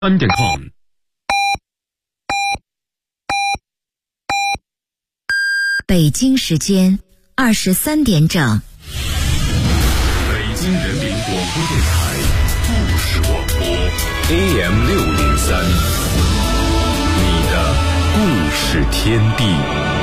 3.com。 北京时间23点整。 北京人民广播电台故事广播 AM 603，你的故事天地。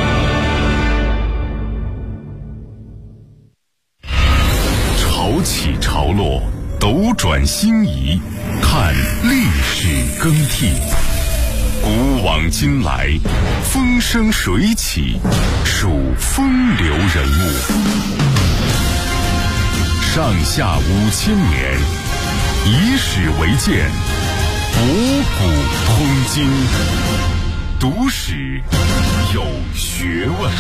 潮起潮落，斗转星移，看历史更替。古往今来，风生水起，数风流人物。上下5000年，以史为鉴，博古通今，读史有学问。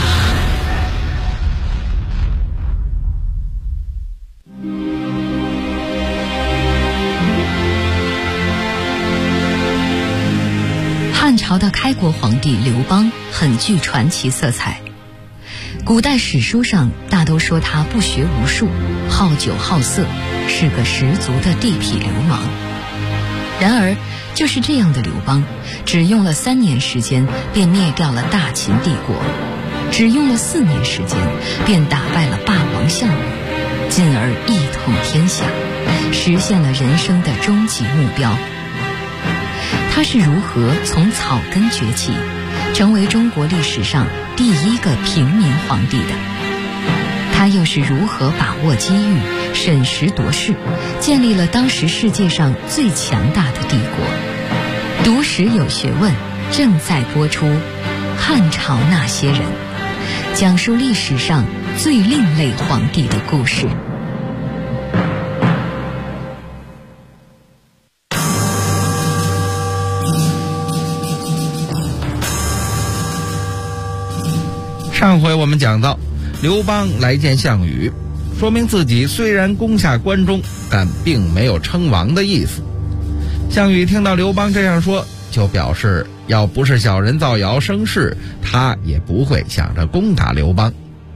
汉朝的开国皇帝刘邦很具传奇色彩，古代史书上大都说他不学无术，好酒好色，是个十足的地痞流氓。然而就是这样的刘邦，只用了3年时间便灭掉了大秦帝国，只用了4年时间便打败了霸王项羽，进而一统天下，实现了人生的终极目标。他是如何从草根崛起，成为中国历史上第一个平民皇帝的？他又是如何把握机遇，审时度势，建立了当时世界上最强大的帝国？读史有学问，正在播出《汉朝那些人》，讲述历史上最另类皇帝的故事。 上回我们讲到，刘邦来见项羽，说明自己虽然攻下关中，但并没有称王的意思。项羽听到刘邦这样说，就表示要不是小人造谣生事，他也不会想着攻打刘邦。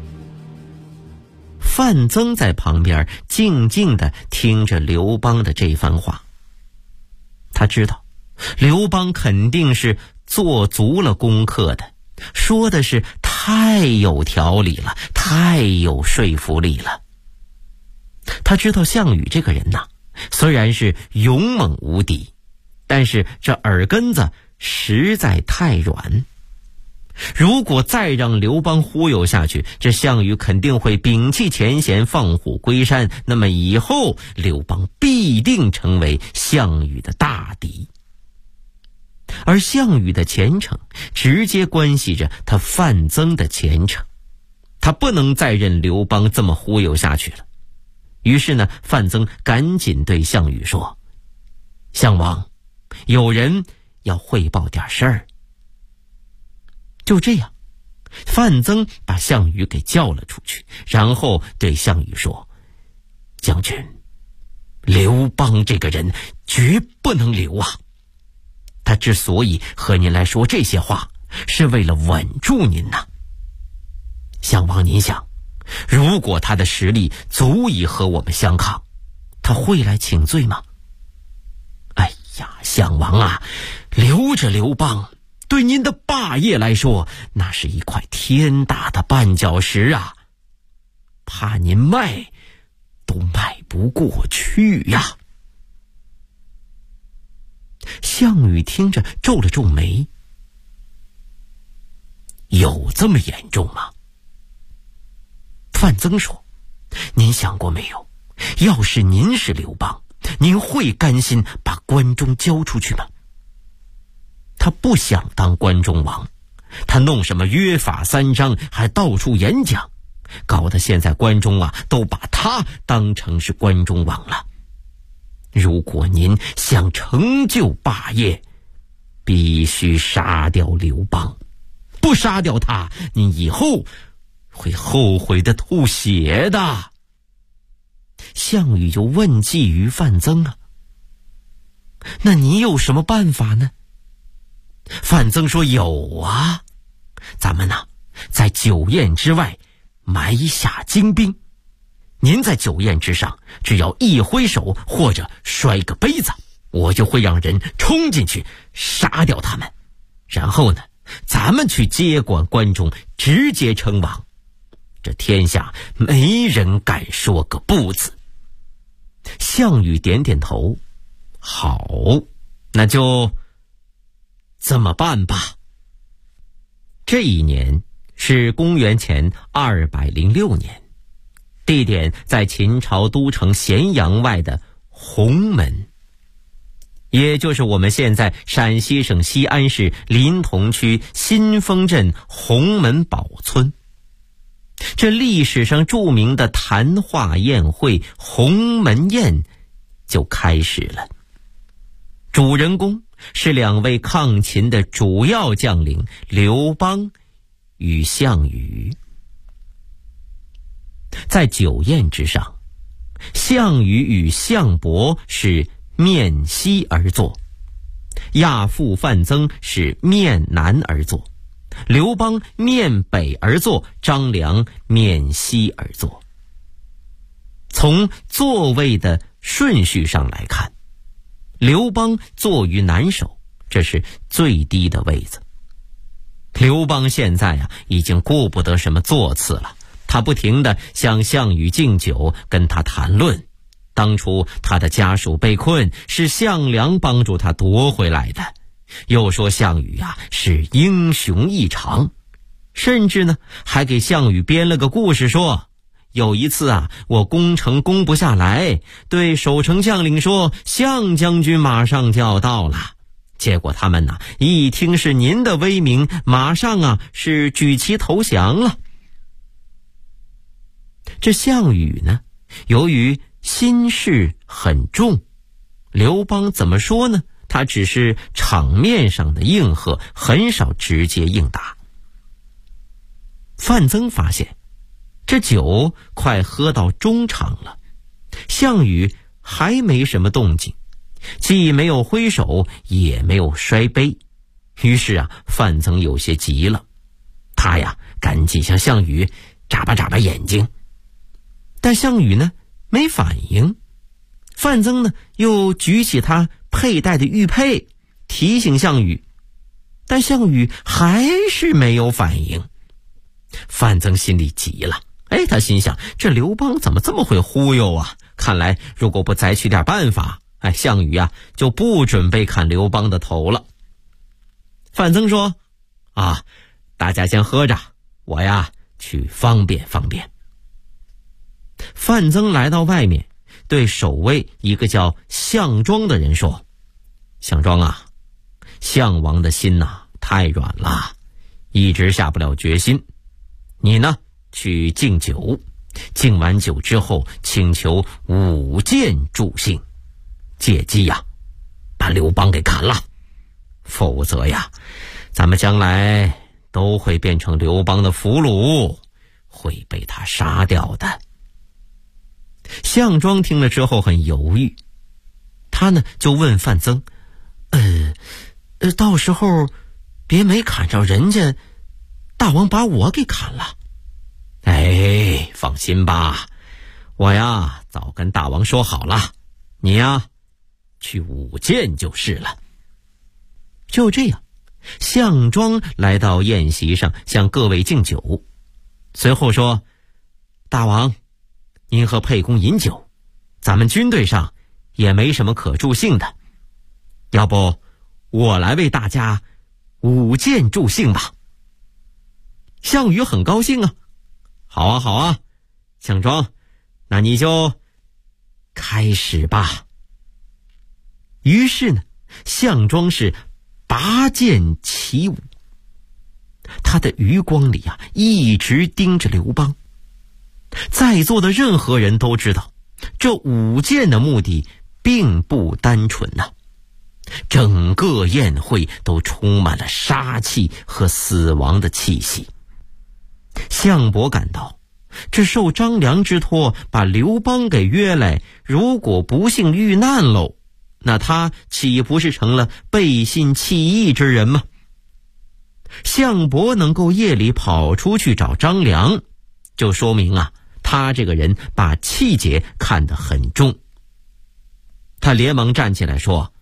范增在旁边静静地听着刘邦的这番话，他知道刘邦肯定是做足了功课的，说的是太有条理了，太有说服力了。他知道项羽这个人呐，虽然是勇猛无敌，但是这耳根子实在太软。如果再让刘邦忽悠下去，这项羽肯定会摒弃前嫌，放虎归山，那么以后刘邦必定成为项羽的大敌。而项羽的前程直接关系着他范增的前程，他不能再任刘邦这么忽悠下去了。于是呢，范增赶紧对项羽说：“项王，有人要汇报点事儿。”就这样，范增把项羽给叫了出去，然后对项羽说：“将军，刘邦这个人绝不能留啊！他之所以和您来说这些话，是为了稳住您呐。项王您想，如果他的实力足以和我们相抗，他会来请罪吗？哎呀，项王啊，留着刘邦对您的霸业来说，那是一块天大的绊脚石啊，怕您迈都迈不过去呀。”项羽听着皱了皱眉：“有这么严重吗？”范增说：“您想过没有，要是您是刘邦，您会甘心把关中交出去吗？他不想当关中王，他弄什么约法3章，还到处演讲，搞得现在关中啊都把他当成是关中王了。如果您想成就霸业，必须杀掉刘邦，不杀掉他，您以后会后悔的吐血的。”项羽就问计于范增啊：“那你有什么办法呢？”范增说：“有啊，咱们呢，在酒宴之外埋下精兵，您在酒宴之上，只要一挥手或者摔个杯子， 我就会让人冲进去杀掉他们，然后呢，咱们去接管关中，直接称王。这天下没人敢说个不字。项羽点点头，好，那就这么办吧。这一年是公元前206年，地点在秦朝都城咸阳外的鸿门，也就是我们现在陕西省西安市临潼区新丰镇鸿门堡村。这历史上著名的谈话宴会鸿门宴就开始了。主人公是2位抗秦的主要将领刘邦与项羽。在酒宴之上，项羽与项伯是面西而坐，亚父范增是面南而坐，刘邦面北而坐，张良面西而坐。从座位的顺序上来看，刘邦坐于南首，这是最低的位子。刘邦现在已经顾不得什么座次了，他不停地向项羽敬酒，跟他谈论。当初他的家属被困，是项梁帮助他夺回来的。又说项羽是英雄异常，甚至呢还给项羽编了个故事，说有一次我攻城攻不下来，对守城将领说项将军马上就要到了，结果他们一听是您的威名，马上是举旗投降了。这项羽呢，由于心事很重，刘邦怎么说呢？他只是场面上的应和，很少直接应答。范增发现这酒快喝到中场了，项羽还没什么动静，既没有挥手，也没有摔杯。于是范增有些急了，他赶紧向项羽眨巴眨巴眼睛，但项羽呢没反应。范增呢又举起他佩戴的玉佩提醒项羽，但项羽还是没有反应。范增心里急了，他心想，这刘邦怎么这么会忽悠啊？看来如果不采取点办法，项羽就不准备砍刘邦的头了。范增说大家先喝着，我去方便方便。范增来到外面，对守卫一个叫项庄的人说，项庄项王的心太软了，一直下不了决心。你呢去敬酒，敬完酒之后请求舞剑助兴，借机把刘邦给砍了，否则咱们将来都会变成刘邦的俘虏，会被他杀掉的。项庄听了之后很犹豫，他呢就问范增，到时候别没砍着人家，大王把我给砍了。放心吧，我早跟大王说好了，你去舞剑就是了。就这样，项庄来到宴席上向各位敬酒，随后说，大王您和沛公饮酒，咱们军队上也没什么可助兴的，要不我来为大家舞剑助兴吧。项羽很高兴好啊，项庄，那你就开始吧。于是呢，项庄是拔剑起舞，他的余光里一直盯着刘邦。在座的任何人都知道，这舞剑的目的并不单纯整个宴会都充满了杀气和死亡的气息。项伯感到，这受张良之托把刘邦给约来，如果不幸遇难喽，那他岂不是成了背信弃义之人吗？项伯能够夜里跑出去找张良，就说明他这个人把气节看得很重。他连忙站起来说，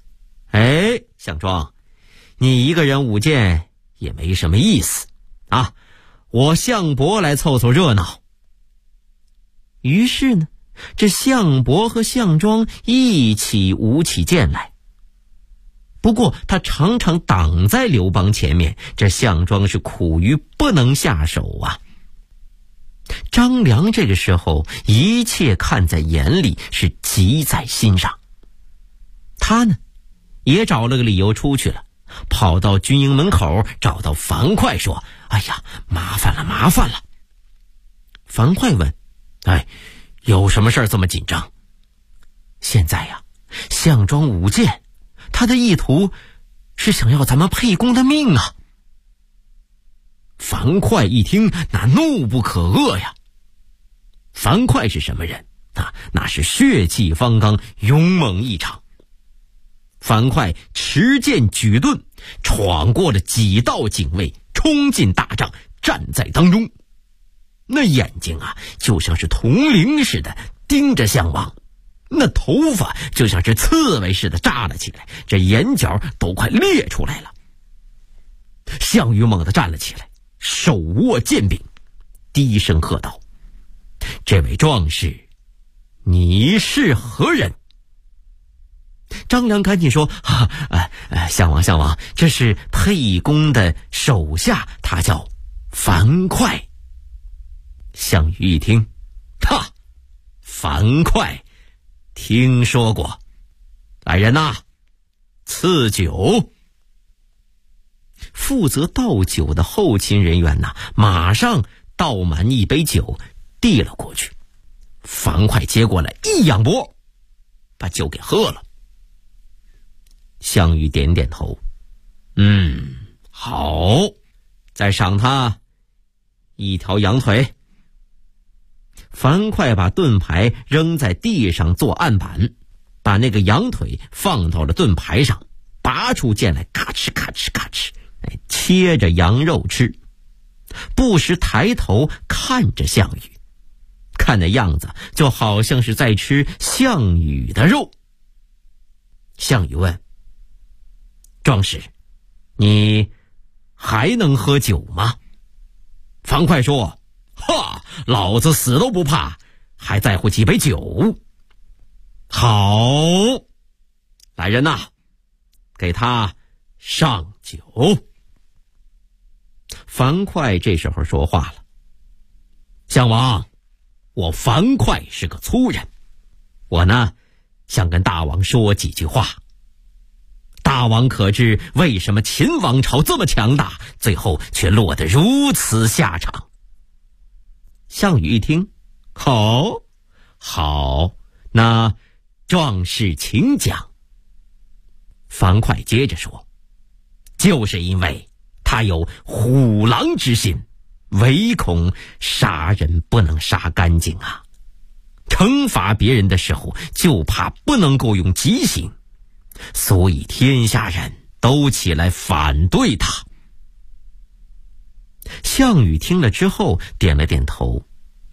哎，项庄，你一个人舞剑也没什么意思啊，我项伯来凑凑热闹。于是呢，这项伯和项庄一起舞起剑来。不过他常常挡在刘邦前面，这项庄是苦于不能下手啊。张良这个时候一切看在眼里，是急在心上。他呢也找了个理由出去了，跑到军营门口找到樊哙说：哎呀，麻烦了麻烦了。樊哙问：哎，有什么事儿这么紧张？现在呀，项庄舞剑，他的意图是想要咱们沛公的命啊。樊哙一听，那怒不可遏呀。樊哙是什么人啊？那是血气方刚，勇猛异常。樊哙持剑举盾，闯过了几道警卫，冲进大帐，站在当中。那眼睛啊，就像是铜铃似的盯着项王，那头发就像是刺猬似的扎了起来，这眼角都快裂出来了。项羽猛地站了起来，手握剑柄，低声喝道：这位壮士，你是何人？张良赶紧说：项王，这是沛公的手下，他叫樊哙。项羽一听，樊哙听说过，来人呐，赐酒。负责倒酒的后勤人员呐，马上倒满一杯酒递了过去。樊哙接过来，一仰脖，把酒给喝了。项羽点点头，好，再赏他一条羊腿。樊哙把盾牌扔在地上做案板，把那个羊腿放到了盾牌上，拔出剑来，咔哧咔哧咔哧，切着羊肉吃，不时抬头看着项羽，看那样子就好像是在吃项羽的肉。项羽问：壮士，你还能喝酒吗？樊哙说：老子死都不怕，还在乎几杯酒。好，来人呐，给他上酒。樊哙这时候说话了：项王，我樊哙是个粗人，我呢想跟大王说几句话。大王可知为什么秦王朝这么强大，最后却落得如此下场？项羽一听，好，那壮士请讲。樊哙接着说：就是因为他有虎狼之心，唯恐杀人不能杀干净啊，惩罚别人的时候就怕不能够用极刑，所以天下人都起来反对他。项羽听了之后点了点头，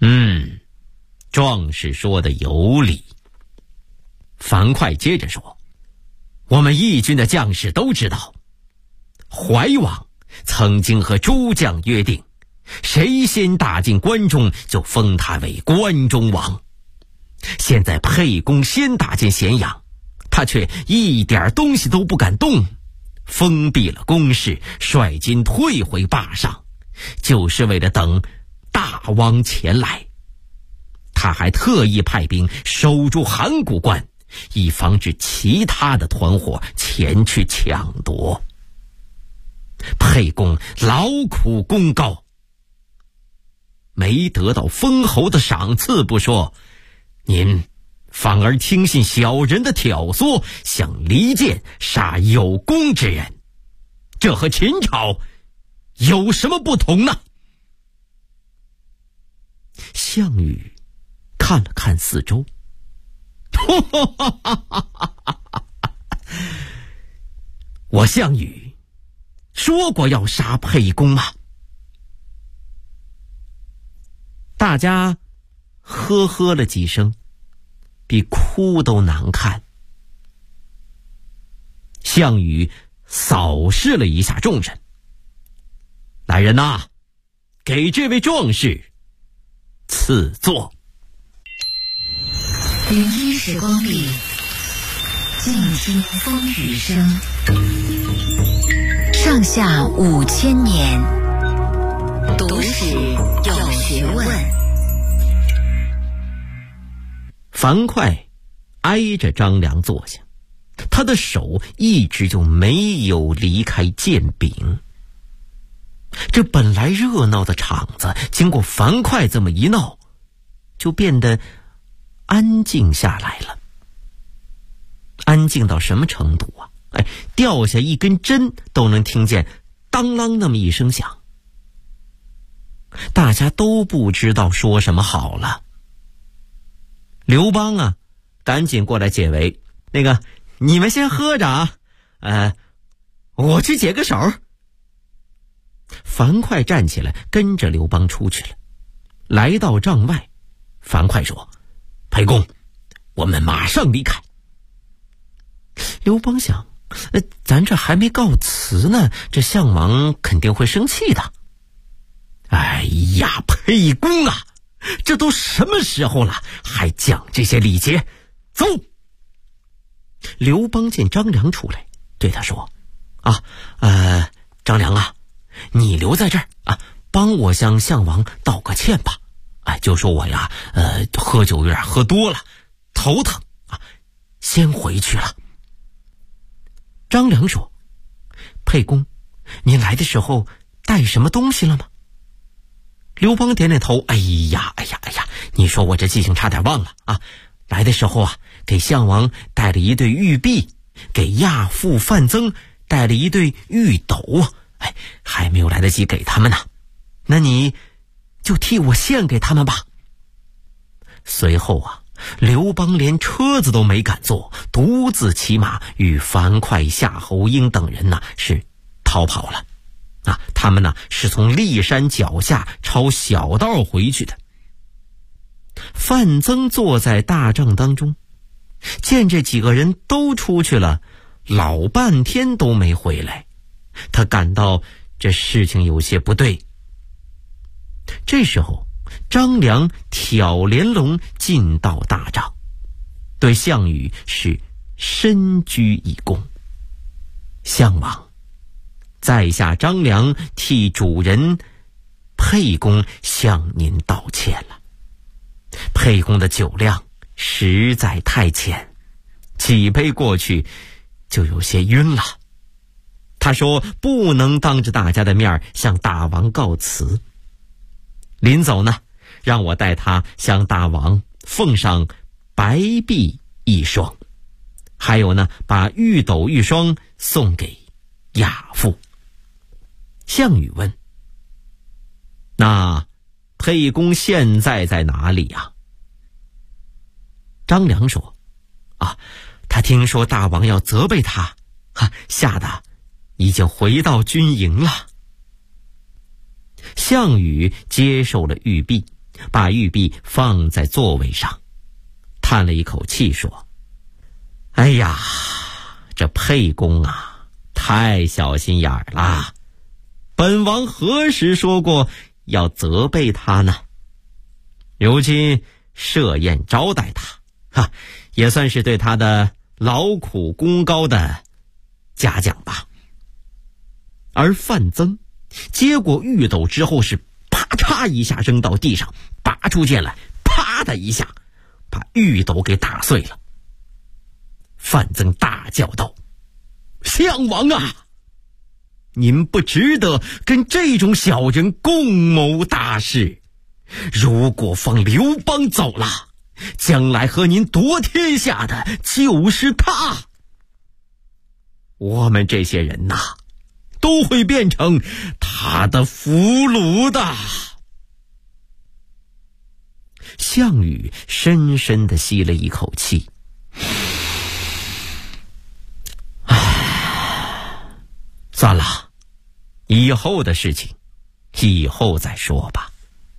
壮士说的有理。樊哙接着说：我们义军的将士都知道，怀王曾经和诸将约定，谁先打进关中就封他为关中王。现在沛公先打进咸阳，他却一点东西都不敢动，封闭了宫室，率军退回霸上，就是为了等大王前来。他还特意派兵守住函谷关，以防止其他的团伙前去抢夺。沛公劳苦功高，没得到封侯的赏赐不说，您反而听信小人的挑唆，想离间杀有功之人，这和秦朝有什么不同呢？项羽看了看四周，我项羽说过要杀沛公吗？大家呵呵了几声，比哭都难看。 项羽扫视了一下众人，来人呐，给这位壮士赐座。 云衣时光里，静听风雨声。上下5000年，读史有学问。 樊哙挨着张良坐下，他的手一直就没有离开剑柄。这本来热闹的场子，经过樊哙这么一闹，就变得安静下来了。安静到什么程度啊？掉下一根针都能听见当啷那么一声响。大家都不知道说什么好了。刘邦啊，赶紧过来解围，那个你们先喝着啊，我去解个手。樊哙站起来，跟着刘邦出去了。来到帐外，樊哙说：“沛公，我们马上离开。”刘邦想，咱这还没告辞呢，这项王肯定会生气的。哎呀，沛公啊，这都什么时候了，还讲这些礼节？走！刘邦见张良出来，对他说：“张良啊，你留在这儿啊，帮我向项王道个歉吧。就说我呀，喝酒有点喝多了，头疼啊，先回去了。”张良说：“沛公，你来的时候带什么东西了吗？”刘邦点点头：“哎呀，你说我这记性差点忘了啊！来的时候啊，给项王带了一对玉璧，给亚父范增带了一对玉斗啊，还没有来得及给他们呢。那你就替我献给他们吧。”随后啊，刘邦连车子都没敢坐，独自骑马与樊哙、夏侯婴等人是逃跑了。他们是从骊山脚下抄小道回去的。范增坐在大帐当中，见这几个人都出去了，老半天都没回来，他感到这事情有些不对。这时候张良挑帘笼进到大帐，对项羽是深鞠一躬：“项王，在下张良替主人沛公向您道歉了。沛公的酒量实在太浅，几杯过去就有些晕了。他说不能当着大家的面向大王告辞。临走呢，让我带他向大王奉上白璧1双，还有呢，把玉斗玉霜送给亚父。”项羽问：“那沛公现在在哪里呀？”张良说：“他听说大王要责备他，吓得已经回到军营了。”项羽接受了玉璧，把玉璧放在座位上，叹了一口气说：“哎呀，这沛公啊，太小心眼了。本王何时说过要责备他呢？如今设宴招待他，也算是对他的劳苦功高的嘉奖吧。”而范增接过玉斗之后，是啪嚓一下扔到地上，拔出剑来，啪的一下把玉斗给打碎了。范增大叫道：“项王啊，您不值得跟这种小人共谋大事。如果放刘邦走了，将来和您夺天下的就是他。我们这些人都会变成他的俘虏的。”项羽深深地吸了一口气，算了，以后的事情以后再说吧。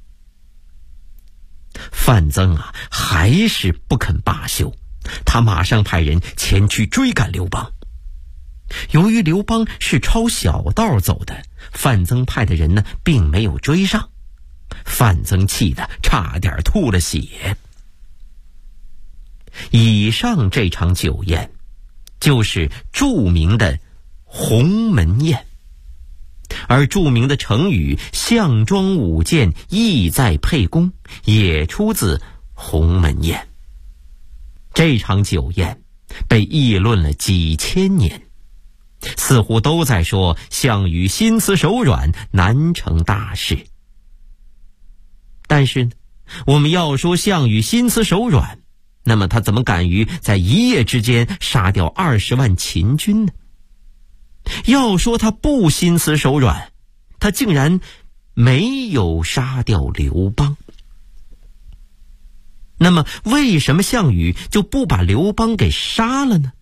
范增还是不肯罢休，他马上派人前去追赶刘邦。 由于刘邦是抄小道走的，范增派的人呢并没有追上，范增气得差点吐了血。以上这场酒宴就是著名的鸿门宴，而著名的成语项庄舞剑，意在沛公也出自鸿门宴。这场酒宴被议论了几千年，似乎都在说项羽心慈手软，难成大事。但是呢，我们要说项羽心慈手软，那么他怎么敢于在一夜之间杀掉20万秦军呢？要说他不心慈手软，他竟然没有杀掉刘邦。那么为什么项羽就不把刘邦给杀了呢？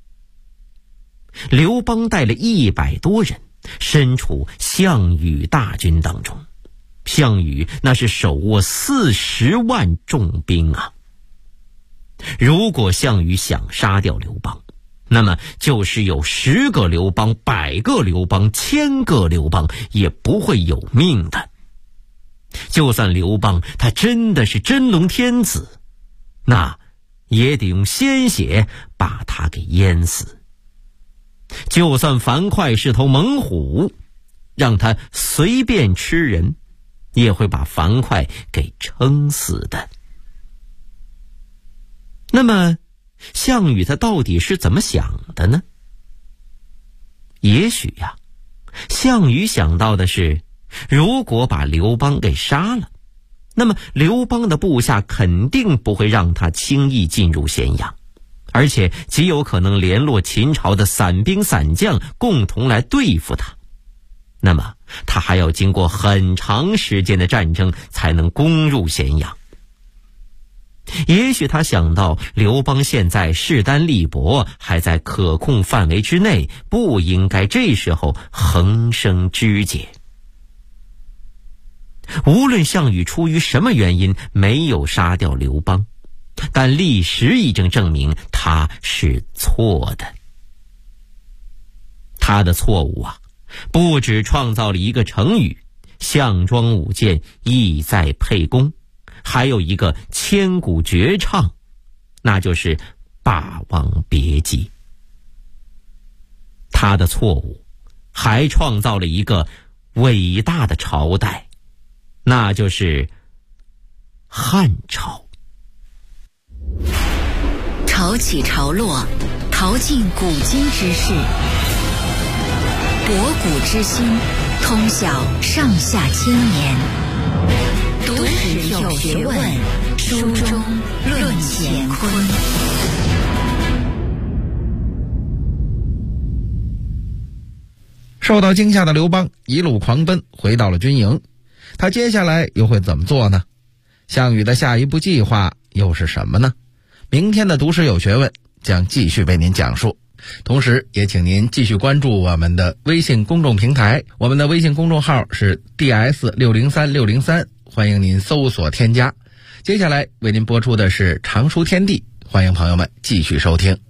刘邦带了100多人身处项羽大军当中，项羽那是手握40万重兵啊。如果项羽想杀掉刘邦，那么就是有10个刘邦、100个刘邦、1000个刘邦也不会有命的。就算刘邦他真的是真龙天子，那也得用鲜血把他给淹死。就算樊哙是头猛虎，让他随便吃人，也会把樊哙给撑死的。那么项羽他到底是怎么想的呢？也许呀，项羽想到的是，如果把刘邦给杀了，那么刘邦的部下肯定不会让他轻易进入咸阳，而且极有可能联络秦朝的散兵散将共同来对付他。那么他还要经过很长时间的战争才能攻入咸阳。也许他想到刘邦现在势单力薄，还在可控范围之内，不应该这时候横生枝节。无论项羽出于什么原因没有杀掉刘邦，但历史已经证明他是错的。他的错误啊，不只创造了一个成语项庄舞剑，意在沛公，还有一个千古绝唱，那就是霸王别姬。他的错误还创造了一个伟大的朝代，那就是汉朝。 潮起潮落，淘尽古今之事，博古之今，通晓上下千年。读史有学问，书中论乾坤。 受到惊吓的刘邦一路狂奔回到了军营，他接下来又会怎么做呢？项羽的下一步计划又是什么呢？明天的读史有学问将继续为您讲述，同时也请您继续关注我们的微信公众平台，我们的微信公众号是 DS603603，欢迎您搜索添加。接下来为您播出的是常书天地，欢迎朋友们继续收听。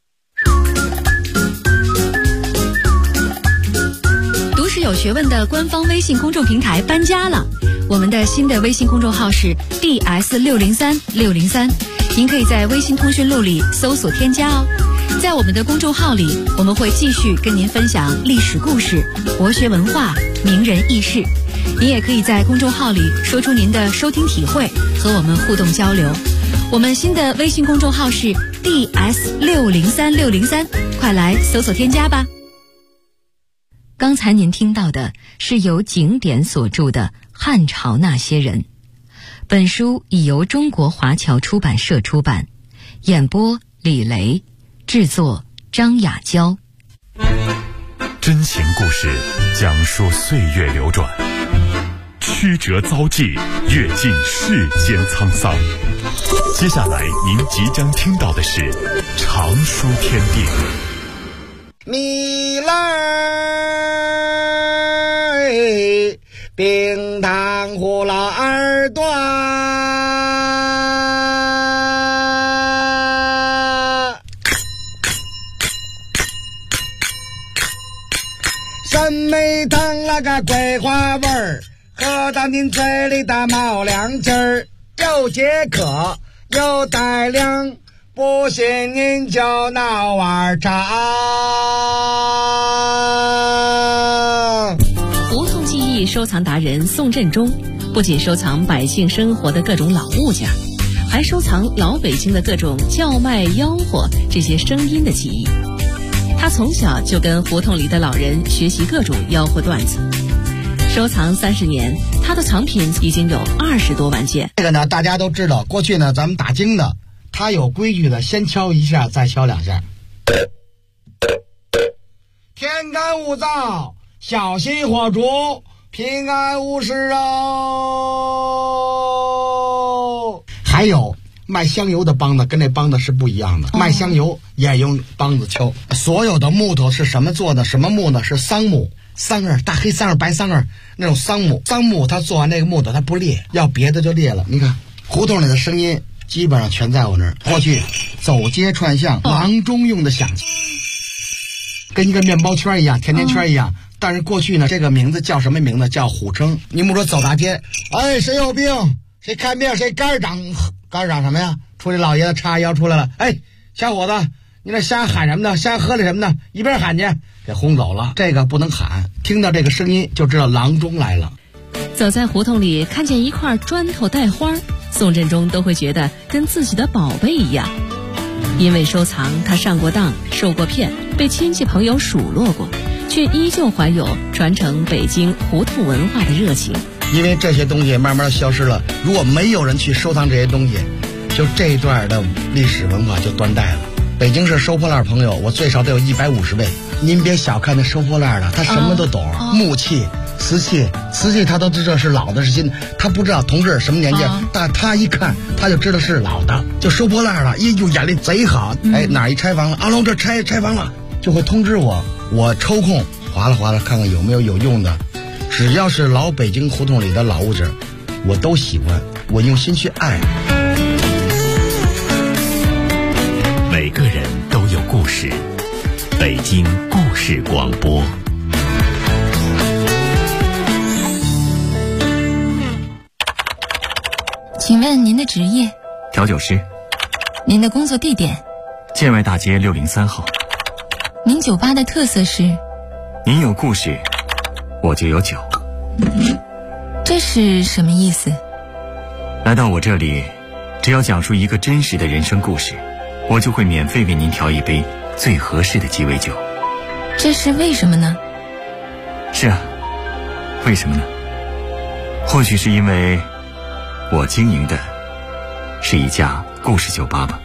读史有学问的官方微信公众平台搬家了，我们的新的微信公众号是 DS603603，您可以在微信通讯录里搜索添加哦。在我们的公众号里，我们会继续跟您分享历史故事、国学文化、名人轶事。您也可以在公众号里说出您的收听体会，和我们互动交流。我们新的微信公众号是 DS603603，快来搜索添加吧。刚才您听到的是由景典所著的《汉朝那些人》，本书已由中国华侨出版社出版，演播李雷，制作张雅娇。 真情故事讲述岁月流转，曲折遭际，阅尽世间沧桑。接下来您即将听到的是常书天地。 米来冰糖葫芦二段， 沈眉堂那个桂花味儿，喝到您嘴里的冒凉劲儿，又解渴又带凉，不信您就闹碗茶。 胡同记忆收藏达人宋振中，不仅收藏百姓生活的各种老物件，还收藏老北京的各种叫卖吆喝这些声音的记忆。他从小就跟胡同里的老人学习各种吆喝段子，收藏30年，他的藏品已经有20多万件。 这个呢，大家都知道，过去呢，咱们打更的，他有规矩的，先敲一下，再敲2下。天干物燥，小心火烛，平安无事哦。还有卖香油的梆子跟那梆子是不一样的，卖香油也用梆子敲。所有的木头是什么做的？什么木呢？是桑木，桑儿，大黑桑儿、白桑儿那种桑木。桑木它做完那个木头它不裂，要别的就裂了。你看胡同里的声音基本上全在我那儿。过去走街串巷，郎中用的响器，跟一个面包圈一样，甜甜圈一样。但是过去呢，这个名字叫什么名字？叫虎称。你们说走大街，哎，谁有病？谁看病？谁肝长？肝长什么呀？出来老爷子叉腰出来了，哎，小伙子，你那瞎喊什么呢？瞎喝了什么呢？一边喊去，给轰走了。这个不能喊，听到这个声音就知道郎中来了。 走在胡同里，看见一块砖头带花，宋振中都会觉得跟自己的宝贝一样。因为收藏，他上过当，受过骗，被亲戚朋友数落过，却依旧怀有传承北京胡同文化的热情。 因为这些东西慢慢消失了，如果没有人去收藏这些东西，就这一段的历史文化就断代了。北京市收破烂朋友，我最少得有150位。您别小看那收破烂的，他什么都懂，木器、瓷器他都知道是老的是新的，他不知道同志什么年纪，但他一看他就知道是老的，就收破烂了，就眼力贼好。哎，哪一拆房了？阿龙这拆房了，就会通知我，我抽空划拉看看有没有用的。只要是老北京胡同里的老物件，我都喜欢，我用心去爱。 每个人都有故事，北京故事广播。 请问您的职业？ 调酒师。 您的工作地点？ 建外大街603号。 您酒吧的特色是？ 您有故事，我就有酒。 这是什么意思？ 来到我这里，只要讲述一个真实的人生故事，我就会免费为您调一杯最合适的鸡尾酒。 这是为什么呢？ 是啊，为什么呢？或许是因为我经营的是一家故事酒吧吧。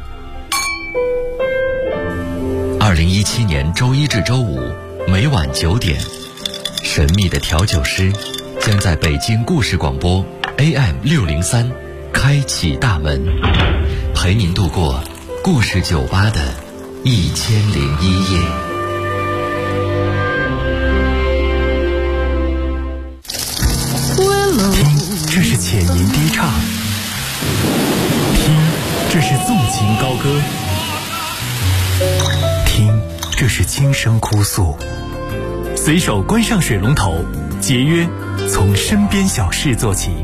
2017年周一至周五每晚9点，神秘的调酒师将在北京故事广播 AM603开启大门，陪您度过故事酒吧的1001夜。 听，这是浅吟低唱；听，这是纵情高歌；听，这是轻声哭诉。随手关上水龙头，节约从身边小事做起。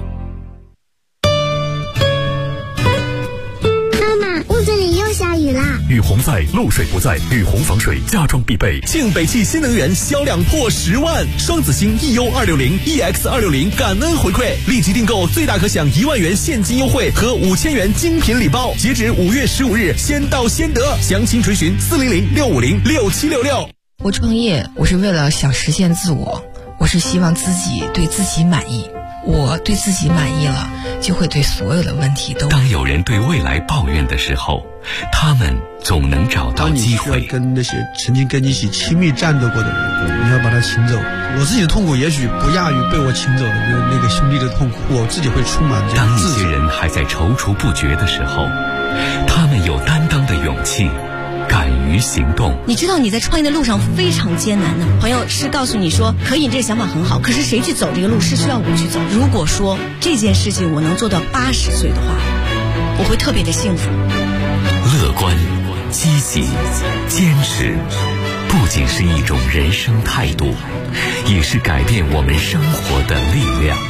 屋子里又下雨啦！ 雨洪在，漏水不在，雨洪防水家装必备。庆北汽新能源销量破10万，双子星 EU260、EX260感恩回馈，立即订购最大可享1万元现金优惠和5000元精品礼包，截止5月15日，先到先得。详情垂询400-650-6766。 我创业，我是为了想实现自我，我是希望自己对自己满意。我对自己满意了，就会对所有的问题都。 当有人对未来抱怨的时候，他们总能找到机会。 当你需要跟那些曾经跟你一起亲密战斗过的人，你要把他请走。我自己的痛苦也许不亚于被我请走的那个兄弟的痛苦，我自己会充满这当一自责。 些人还在踌躇不决的时候，他们有担当的勇气，敢于行动。 你知道你在创业的路上非常艰难的，朋友是告诉你说可以，这个想法很好，可是谁去走这个路是需要我去走。如果说这件事情我能做到80岁的话，我会特别的幸福。 乐观、积极、坚持， 不仅是一种人生态度，也是改变我们生活的力量。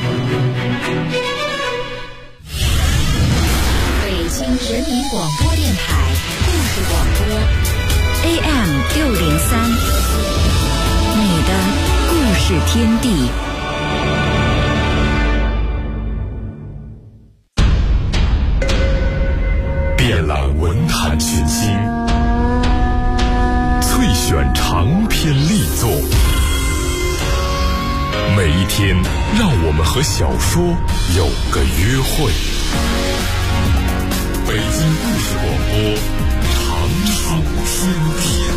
北京人民广播电台故事广播 AM603，你的故事天地。 遍览文坛群星，萃选长篇力作，每一天让我们和小说有个约会。北京故事广播，长寿天地。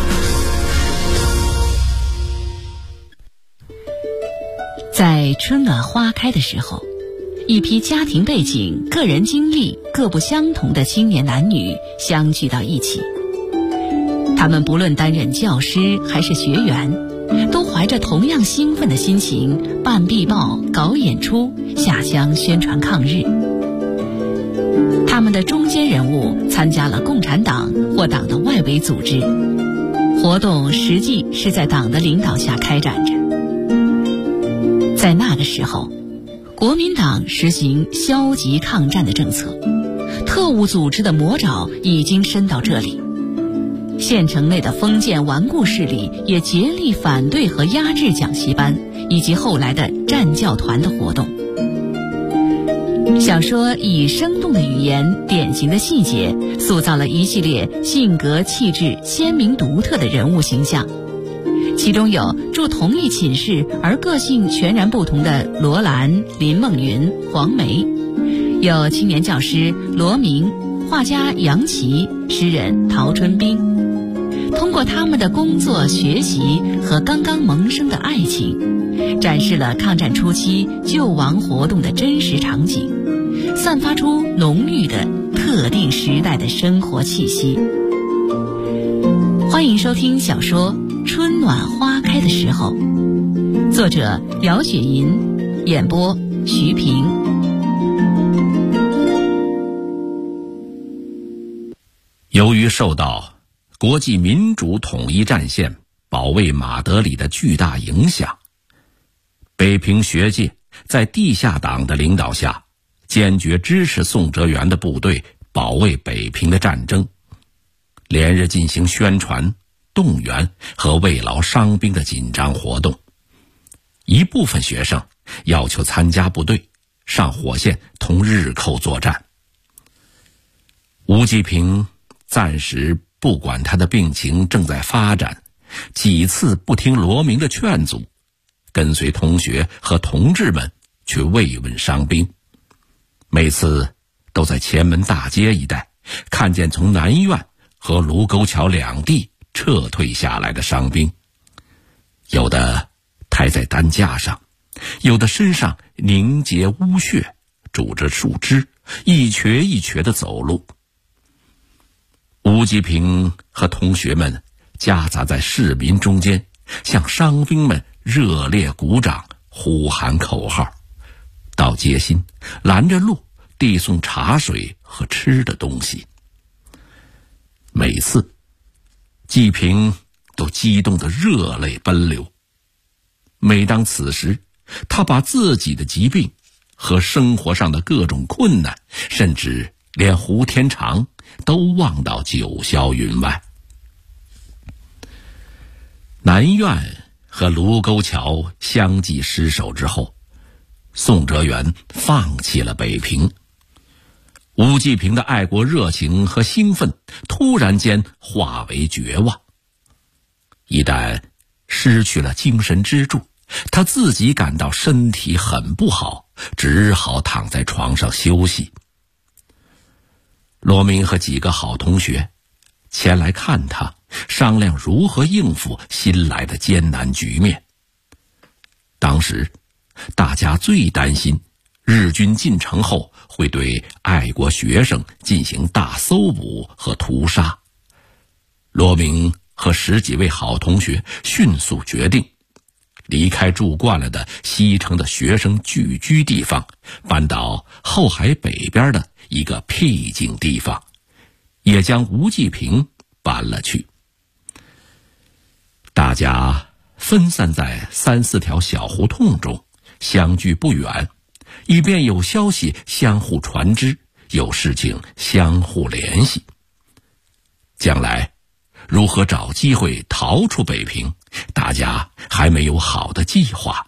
在春暖花开的时候，一批家庭背景、个人经历各不相同的青年男女相聚到一起。他们不论担任教师还是学员，都怀着同样兴奋的心情办壁报、搞演出、下乡宣传抗日。他们的中坚人物参加了共产党或党的外围组织，活动实际是在党的领导下开展着。在那个时候，国民党实行消极抗战的政策，特务组织的魔爪已经伸到这里。县城内的封建顽固势力也竭力反对和压制讲习班以及后来的战教团的活动。小说以生动的语言、典型的细节，塑造了一系列性格气质鲜明独特的人物形象。其中有住同一寝室而个性全然不同的罗兰、林梦云、黄梅，有青年教师罗明、画家杨琦、诗人陶春冰。通过他们的工作、学习和刚刚萌生的爱情，展示了抗战初期救亡活动的真实场景，散发出浓郁的特定时代的生活气息。欢迎收听小说《春暖花开的时候》，作者姚雪银，演播徐平。 由于受到国际民主统一战线保卫马德里的巨大影响，北平学界在地下党的领导下，坚决支持宋哲元的部队保卫北平的战争，连日进行宣传、动员和慰劳伤兵的紧张活动。一部分学生要求参加部队，上火线同日寇作战。吴继平暂时不管他的病情正在发展，几次不听罗明的劝阻，跟随同学和同志们去慰问伤兵。每次都在前门大街一带看见从南苑和卢沟桥两地撤退下来的伤兵，有的抬在担架上，有的身上凝结污血，拄着树枝，一瘸一瘸地走路。吴继平和同学们夹杂在市民中间，向伤兵们热烈鼓掌，呼喊口号，到街心拦着路，递送茶水和吃的东西。每次继平都激动得热泪奔流。每当此时，他把自己的疾病和生活上的各种困难，甚至连胡天长都忘到九霄云外。南苑和卢沟桥相继失守之后，宋哲元放弃了北平。吴继平的爱国热情和兴奋突然间化为绝望。一旦失去了精神支柱，他自己感到身体很不好，只好躺在床上休息。罗明和几个好同学前来看他，商量如何应付新来的艰难局面。当时大家最担心日军进城后会对爱国学生进行大搜捕和屠杀。罗明和10几位好同学迅速决定离开住惯了的西城的学生聚居地方，搬到后海北边的一个僻静地方，也将吴继平搬了去。 大家分散在3、4条小胡同中，相距不远，以便有消息相互传知，有事情相互联系。将来如何找机会逃出北平，大家还没有好的计划。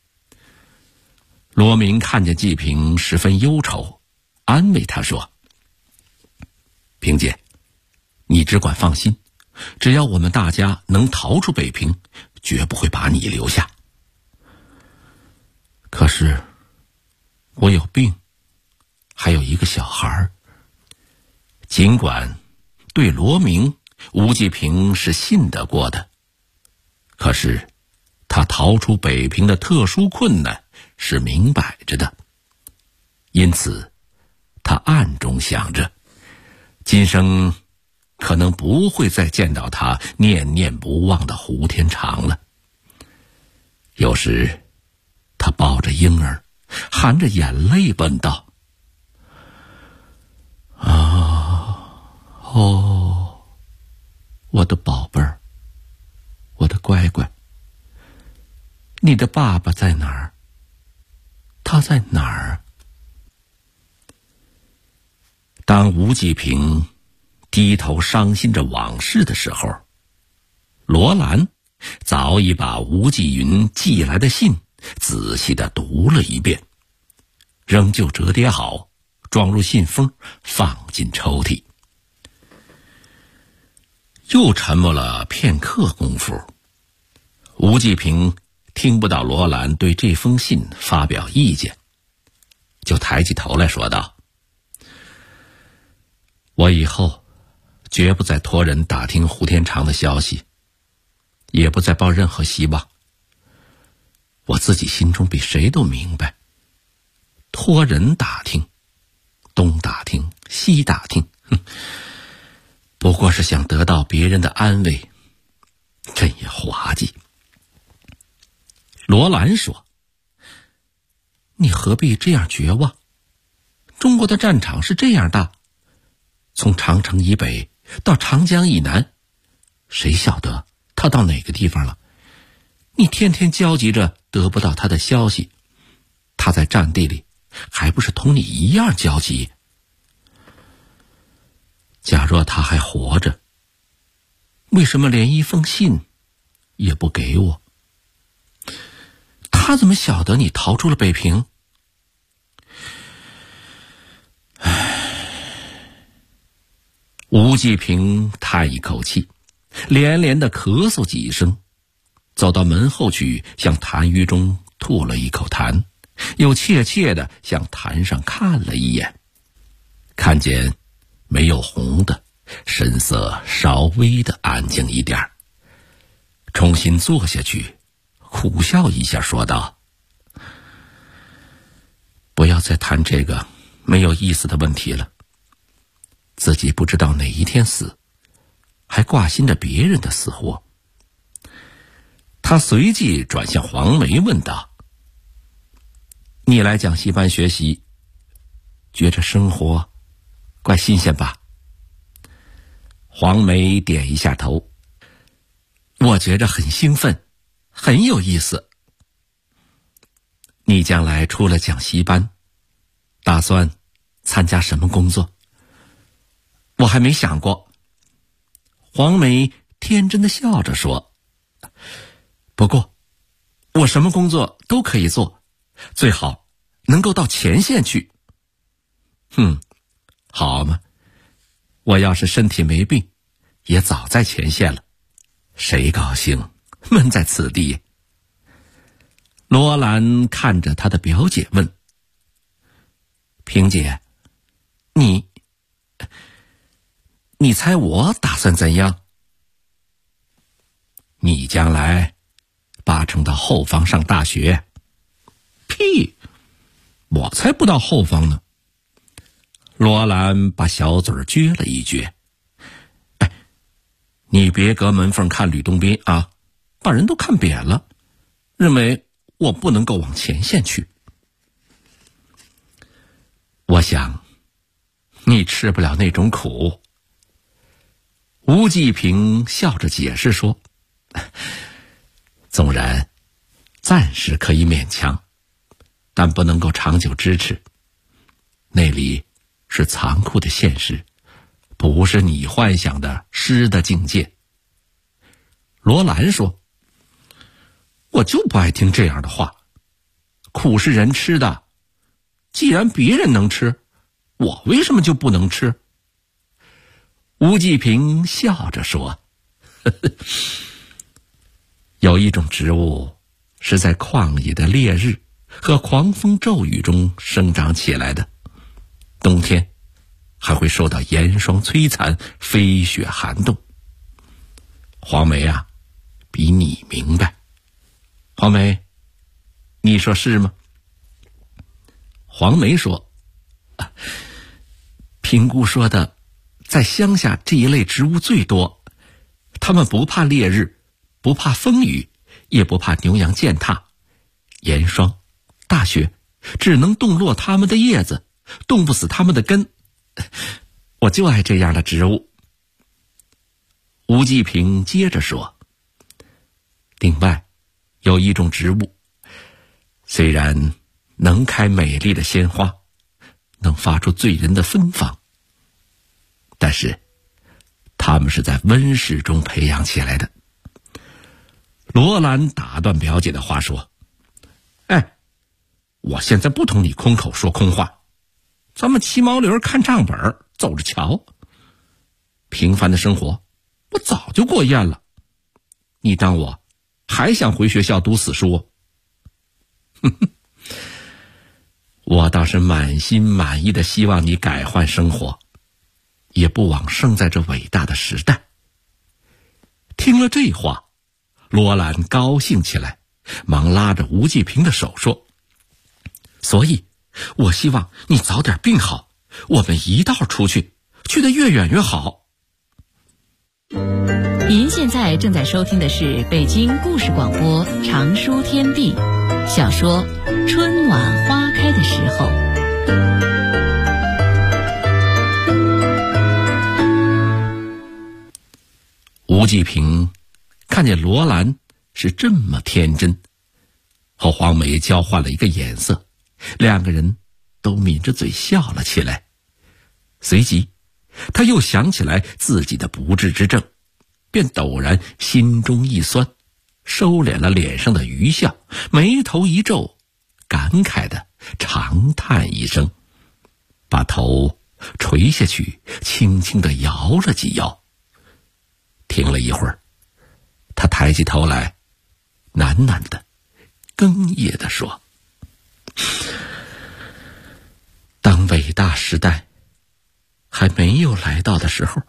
罗明看见季平十分忧愁，安慰他说：平姐，你只管放心，只要我们大家能逃出北平，绝不会把你留下。可是我有病，还有一个小孩。尽管对罗明吴季平是信得过的，可是他逃出北平的特殊困难是明摆着的，因此他暗中想着，今生可能不会再见到他念念不忘的胡天长了。有时他抱着婴儿，含着眼泪问道：我的宝贝儿，我的乖乖，你的爸爸在哪儿？他在哪儿？当吴季平低头伤心着往事的时候，罗兰早已把吴季云寄来的信仔细地读了一遍，仍旧折叠好，装入信封，放进抽屉。又沉默了片刻功夫，吴季平听不到罗兰对这封信发表意见，就抬起头来说道：我以后绝不再托人打听胡天长的消息，也不再抱任何希望。我自己心中比谁都明白，托人打听，东打听西打听，不过是想得到别人的安慰，真也滑稽。罗兰说：你何必这样绝望？中国的战场是这样大，从长城以北到长江以南，谁晓得他到哪个地方了？你天天焦急着得不到他的消息，他在战地里还不是同你一样焦急？假若他还活着，为什么连一封信也不给我？他怎么晓得你逃出了北平？吴季平叹一口气，连连的咳嗽几声，走到门后去，向痰盂中吐了一口痰，又怯怯地向坛上看了一眼，看见没有红的，神色稍微的安静一点，重新坐下去，苦笑一下说道：不要再谈这个没有意思的问题了，自己不知道哪一天死，还挂心着别人的死活。他随即转向黄梅问道：你来讲戏班学习，觉着生活怪新鲜吧？黄梅点一下头：我觉着很兴奋，很有意思。你将来出了讲习班，打算参加什么工作？我还没想过。黄梅天真的笑着说：不过我什么工作都可以做，最好能够到前线去。好嘛，我要是身体没病，也早在前线了，谁高兴闷在此地？罗兰看着他的表姐问：萍姐，你猜我打算怎样？你将来八成到后方上大学。屁，我才不到后方呢。罗兰把小嘴撅了一撅。你别隔门缝看吕洞宾啊，把人都看扁了，认为我不能够往前线去。我想你吃不了那种苦。吴季平笑着解释说： 纵然暂时可以勉强，但不能够长久支持。那里是残酷的现实，不是你幻想的诗的境界。罗兰说，我就不爱听这样的话，苦是人吃的，既然别人能吃，我为什么就不能吃？吴继平笑着说，呵呵，有一种植物是在旷野的烈日和狂风骤雨中生长起来的，冬天还会受到严霜摧残，飞雪寒冻。黄梅啊，比你明白。黄梅，你说是吗？黄梅说，评估说的，在乡下这一类植物最多，它们不怕烈日，不怕风雨，也不怕牛羊践踏，严霜、大雪只能冻落它们的叶子，冻不死它们的根。我就爱这样的植物。吴继平接着说，另外有一种植物，虽然能开美丽的鲜花，能发出醉人的芬芳，但是它们是在温室中培养起来的。罗兰打断表姐的话说，我现在不同你空口说空话，咱们骑毛驴看账本，走着瞧。平凡的生活我早就过厌了，你当我还想回学校读死书？我倒是满心满意的希望你改换生活，也不枉生在这伟大的时代。听了这话，罗兰高兴起来，忙拉着吴继平的手说，所以我希望你早点病好，我们一道出去，去得越远越好。 您现在正在收听的是北京故事广播长书天地小说《春暖花开的时候》。 吴继平看见罗兰是这么天真，和黄梅交换了一个眼色，两个人都抿着嘴笑了起来。随即他又想起来自己的不治之症，便陡然心中一酸，收敛了脸上的余笑，眉头一皱，感慨的长叹一声，把头垂下去，轻轻地摇了几摇。停了一会儿，他抬起头来，喃喃的哽咽地说，当伟大时代还没有来到的时候，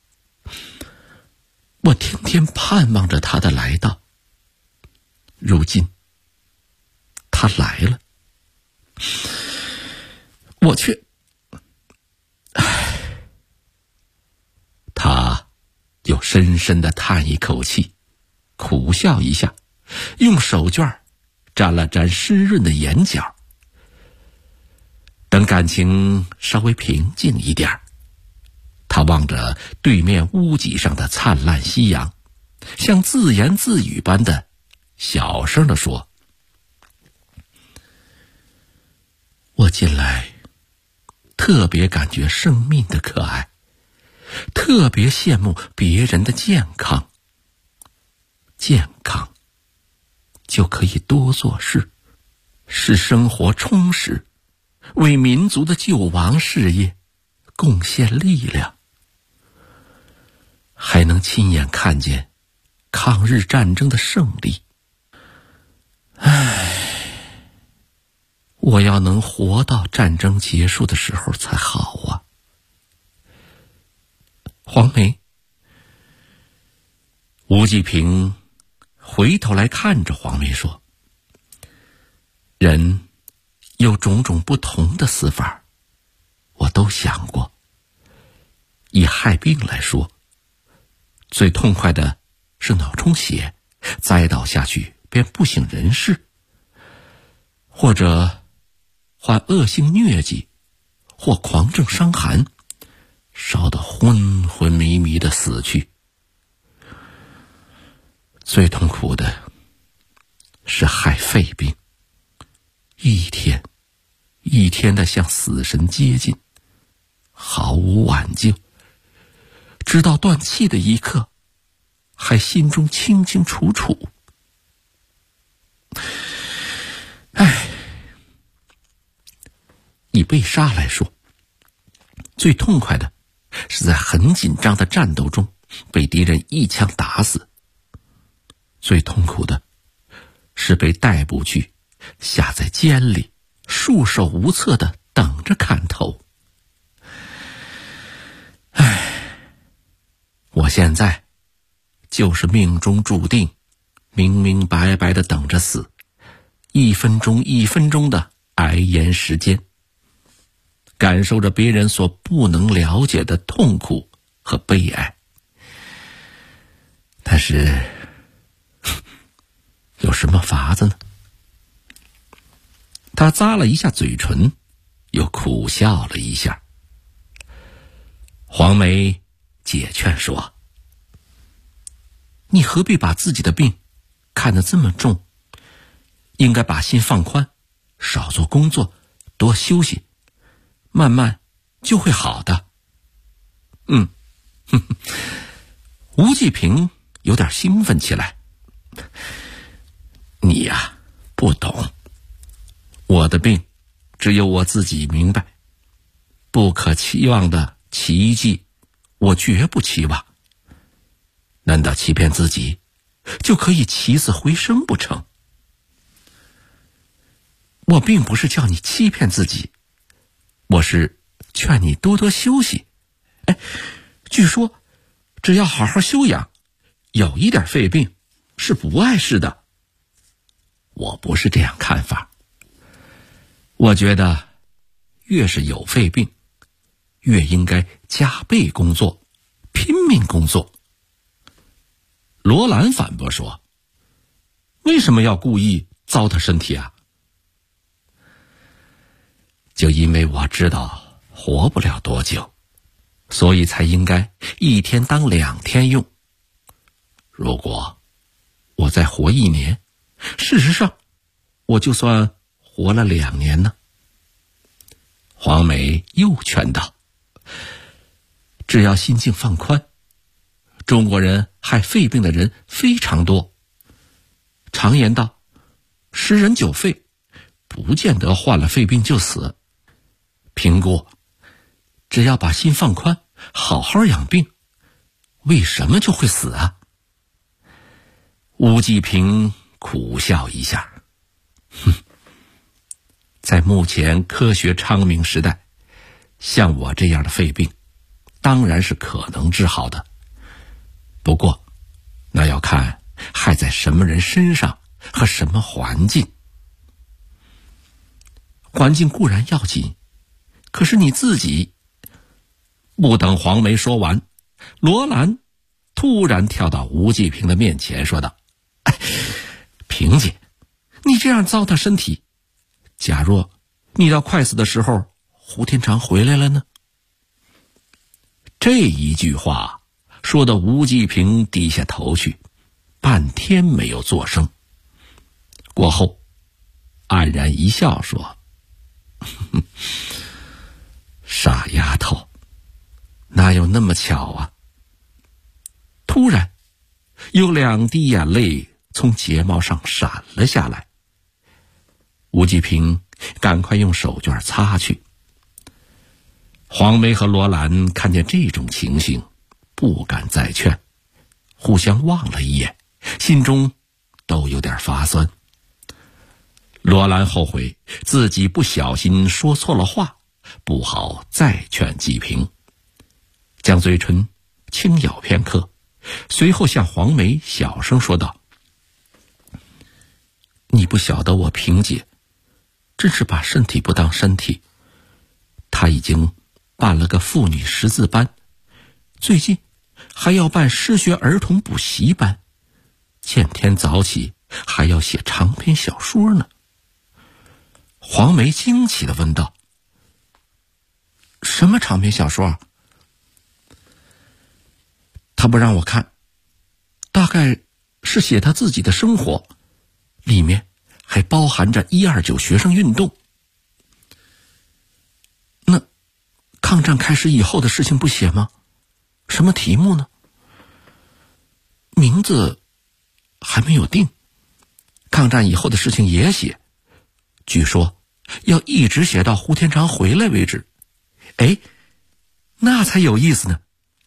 我天天盼望着他的来到，如今他来了，我却……他又深深地叹一口气，苦笑一下，用手绢沾了沾湿润的眼角。等感情稍微平静一点，他望着对面屋脊上的灿烂夕阳，像自言自语般的小声地说，我近来特别感觉生命的可爱，特别羡慕别人的健康。健康就可以多做事，使生活充实，为民族的救亡事业贡献力量，还能亲眼看见抗日战争的胜利。我要能活到战争结束的时候才好啊。黄梅，吴继平回头来看着黄梅说，人有种种不同的死法，我都想过。以害病来说，最痛快的是脑充血，栽倒下去便不省人事，或者患恶性疟疾或狂症伤寒，烧得昏昏迷迷的死去。 最痛苦的是害肺病，一天一天的向死神接近，毫无挽救，直到断气的一刻，还心中清清楚楚。以被杀来说，最痛快的是在很紧张的战斗中被敌人一枪打死，最痛苦的是被逮捕去下在监里，束手无策的等着砍头。我现在就是命中注定，明明白白的等着死，一分钟一分钟的挨延时间，感受着别人所不能了解的痛苦和悲哀。但是有什么法子呢？他咂了一下嘴唇，又苦笑了一下。黄梅解劝说：你何必把自己的病看得这么重，应该把心放宽，少做工作，多休息，慢慢就会好的。吴继平有点兴奋起来。你呀，不懂，我的病只有我自己明白，不可期望的奇迹我绝不期望。难道欺骗自己就可以起死回生不成？我并不是叫你欺骗自己，我是劝你多多休息。据说只要好好休养，有一点肺病是不碍事的。我不是这样看法，我觉得越是有肺病，越应该加倍工作，拼命工作。罗兰反驳说：为什么要故意糟蹋身体啊？就因为我知道活不了多久，所以才应该一天当2天用。如果我再活1年，事实上我就算活了2年呢。黄梅又劝道：只要心境放宽，中国人害肺病的人非常多。常言道，10人9肺，不见得患了肺病就死。评估，只要把心放宽，好好养病，为什么就会死啊？吴继平苦笑一下，在目前科学昌明时代，像我这样的肺病当然是可能治好的，不过那要看害在什么人身上和什么环境。环境固然要紧，可是你自己……不等黄梅说完，罗兰突然跳到吴继平的面前说道：萍姐，你这样糟蹋身体，假若你到快死的时候胡天长回来了呢？这一句话说的吴继平低下头去，半天没有作声。过后黯然一笑说：傻丫头，哪有那么巧啊？突然有2滴眼泪从睫毛上闪了下来。吴继平赶快用手绢擦去。黄梅和罗兰看见这种情形，不敢再劝，互相望了一眼，心中都有点发酸。罗兰后悔自己不小心说错了话，不好再劝继平，将嘴唇轻咬片刻，随后向黄梅小声说道：你不晓得我萍姐真是把身体不当身体，她已经办了个妇女识字班，最近还要办失学儿童补习班，见天早起还要写长篇小说呢。黄梅惊奇地问道：什么长篇小说？她不让我看，大概是写他自己的生活，里面还包含着129学生运动。那抗战开始以后的事情不写吗？什么题目呢？名字还没有定。抗战以后的事情也写，据说要一直写到胡天长回来为止。哎，那才有意思呢。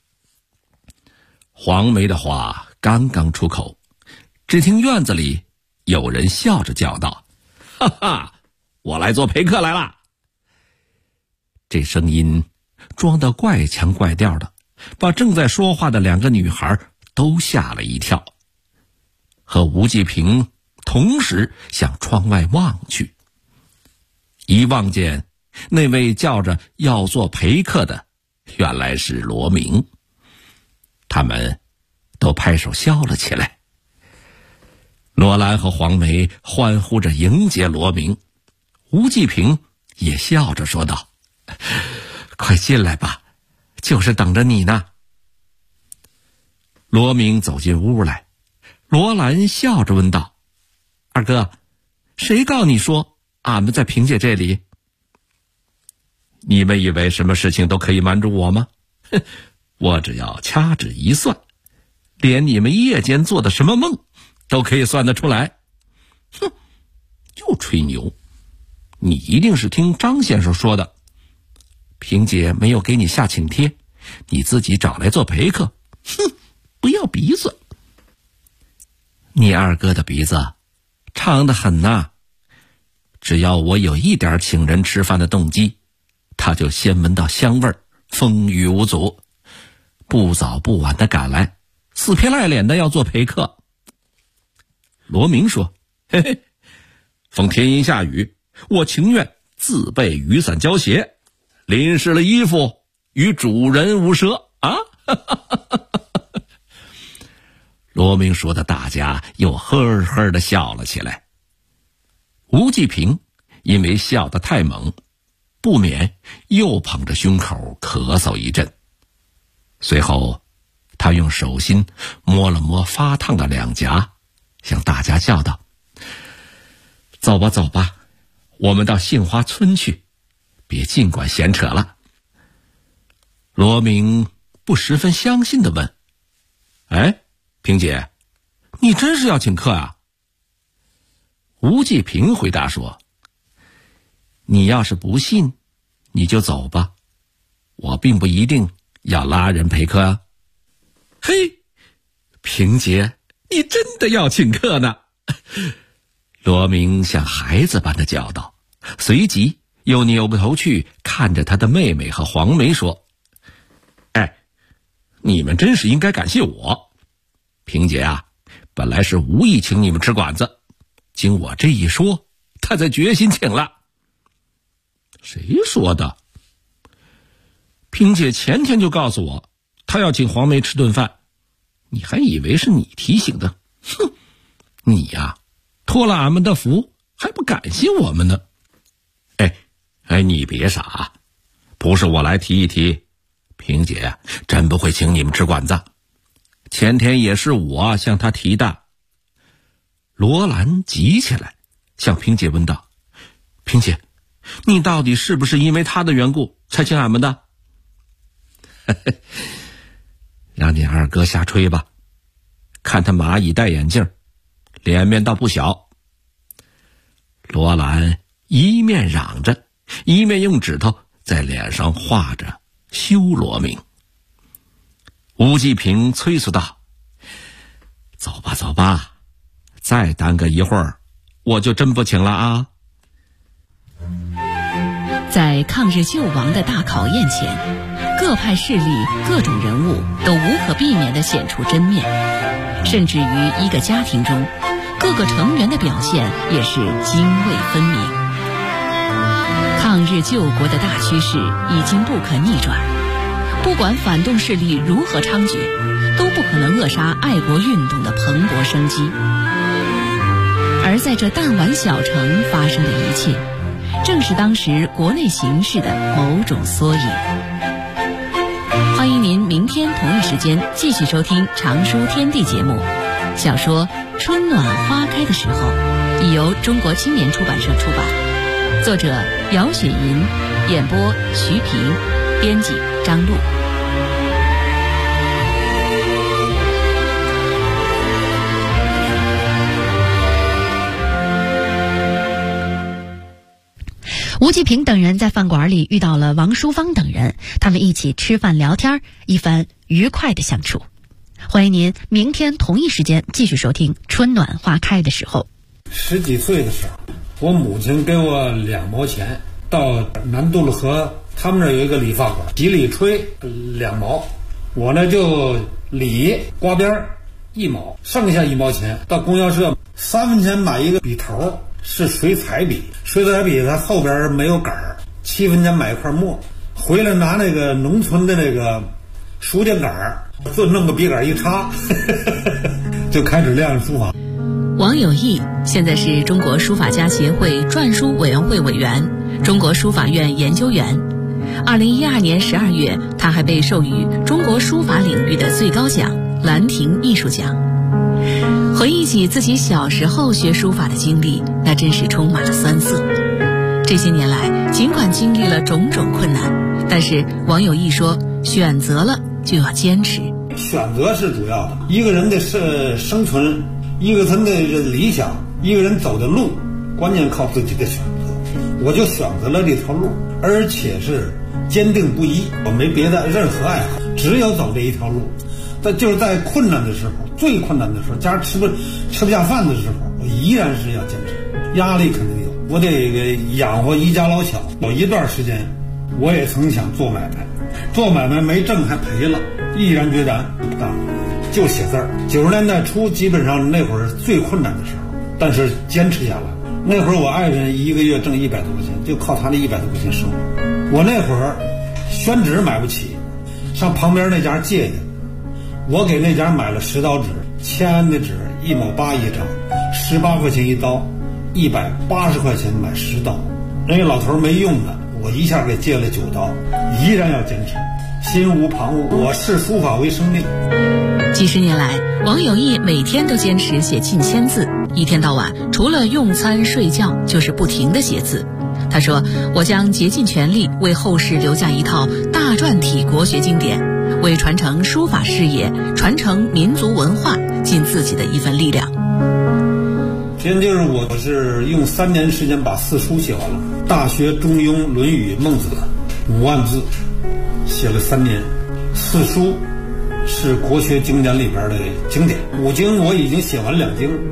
黄梅的话刚刚出口，只听院子里有人笑着叫道：“哈哈，我来做陪客来了。”这声音装得怪腔怪调的，把正在说话的2个女孩都吓了一跳。和吴继平同时向窗外望去，一望见那位叫着要做陪客的原来是罗明，他们都拍手笑了起来。罗兰和黄梅欢呼着迎接罗明，吴继平也笑着说道：“快进来吧，就是等着你呢。”罗明走进屋来，罗兰笑着问道：“二哥，谁告你说俺们在萍姐这里？”“你们以为什么事情都可以瞒住我吗？哼，我只要掐指一算，连你们夜间做的什么梦都可以算得出来。”“哼，就吹牛，你一定是听张先生说的。萍姐没有给你下请帖，你自己找来做陪客。哼，不要鼻子。你二哥的鼻子长得很呐，只要我有一点请人吃饭的动机，他就先闻到香味儿，风雨无阻，不早不晚的赶来，死皮赖脸的要做陪客。”罗明说：“嘿嘿，逢天阴下雨，我情愿自备雨伞胶鞋，淋湿了衣服与主人无涉啊！”罗明说的大家又呵呵的笑了起来。吴继平因为笑得太猛，不免又捧着胸口咳嗽一阵。随后他用手心摸了摸发烫的两颊，向大家叫道：“走吧走吧，我们到杏花村去，别尽管闲扯了。”罗明不十分相信地问：“哎，萍姐，你真是要请客啊？”吴继平回答说：“你要是不信，你就走吧，我并不一定要拉人陪客啊。”“嘿，萍姐，你真的要请客呢？”罗明像孩子般的叫道，随即又扭过头去看着他的妹妹和黄梅说：“哎，你们真是应该感谢我。萍姐啊，本来是无意请你们吃馆子，经我这一说，她才决心请了。”“谁说的？”“萍姐前天就告诉我，她要请黄梅吃顿饭，你还以为是你提醒的？哼，你呀，托了俺们的福，还不感谢我们呢。”“哎，你别傻，不是我来提一提，萍姐真不会请你们吃馆子。前天也是我向她提的。”罗兰急起来，向萍姐问道：“萍姐，你到底是不是因为她的缘故才请俺们的？”“让你二哥瞎吹吧，看他蚂蚁戴眼镜，脸面倒不小。”罗兰一面嚷着，一面用指头在脸上画着羞罗明。吴继平催促道：“走吧走吧，再耽搁一会儿，我就真不请了啊！” 在抗日救亡的大考验前，各派势力、各种人物都无可避免地显出真面，甚至于一个家庭中，各个成员的表现也是泾渭分明。抗日救国的大趋势已经不可逆转，不管反动势力如何猖獗，都不可能扼杀爱国运动的蓬勃生机。而在这弹丸小城发生的一切，正是当时国内形势的某种缩影。欢迎您明天同一时间继续收听《常书天地》节目， 小说《春暖花开的时候》已由中国青年出版社出版，作者姚雪银，演播徐平，编辑张璐。 吴继平等人在饭馆里遇到了王淑芳等人，他们一起吃饭聊天，一番愉快的相处。欢迎您明天同一时间继续收听《春暖花开的时候》。 10几岁的时候，我母亲给我2毛钱，到南渡路河他们那有一个理发馆，洗理吹2毛，我呢就理刮边1毛，剩下1毛钱到供销社3分钱买一个笔头，是水彩笔，水彩笔它后边没有杆儿，7分钱买一块墨，回来拿那个农村的那个书架杆儿，就弄个笔杆一插就开始练书法。 王有义现在是中国书法家协会篆书委员会委员，中国书法院研究员。2012年12月，他还被授予中国书法领域的最高奖兰亭艺术奖。回忆起自己小时候学书法的经历，那真是充满了酸涩。这些年来，尽管经历了种种困难，但是王有义说，选择了就要坚持。 选择是主要的，一个人的生存，一个人的理想，一个人走的路，关键靠自己的选择。我就选择了这条路，而且是坚定不移，我没别的任何爱好，只有走这一条路。但就是在困难的时候，最困难的时候，家吃不下饭的时候，我依然是要坚持。压力肯定有，我得养活一家老小。有一段时间，我也曾想做买卖，做买卖没挣还赔了，毅然决然不干了，就写字儿。90年代初，基本上那会儿最困难的时候，但是坚持下来。那会儿我爱人一个月挣100多块钱，就靠他那100多块钱生活。我那会儿宣纸买不起，上旁边那家借去。我给那家买了10刀纸，签安的纸1毛8一张，18块钱一刀，180块钱买10刀。人家老头没用的，我一下给借了9刀，依然要坚持，心无旁骛。我视书法为生命。 几十年来，王有义每天都坚持写近1000字，一天到晚除了用餐睡觉，就是不停地写字。他说：“我将竭尽全力为后世留下一套大篆体国学经典，为传承书法事业、传承民族文化尽自己的一份力量。” 现在就是我是用3年时间把4书写完了，《大学》《中庸》《论语》《孟子》5万字，写了3年。4书是国学经典里边的经典，5经我已经写完2经。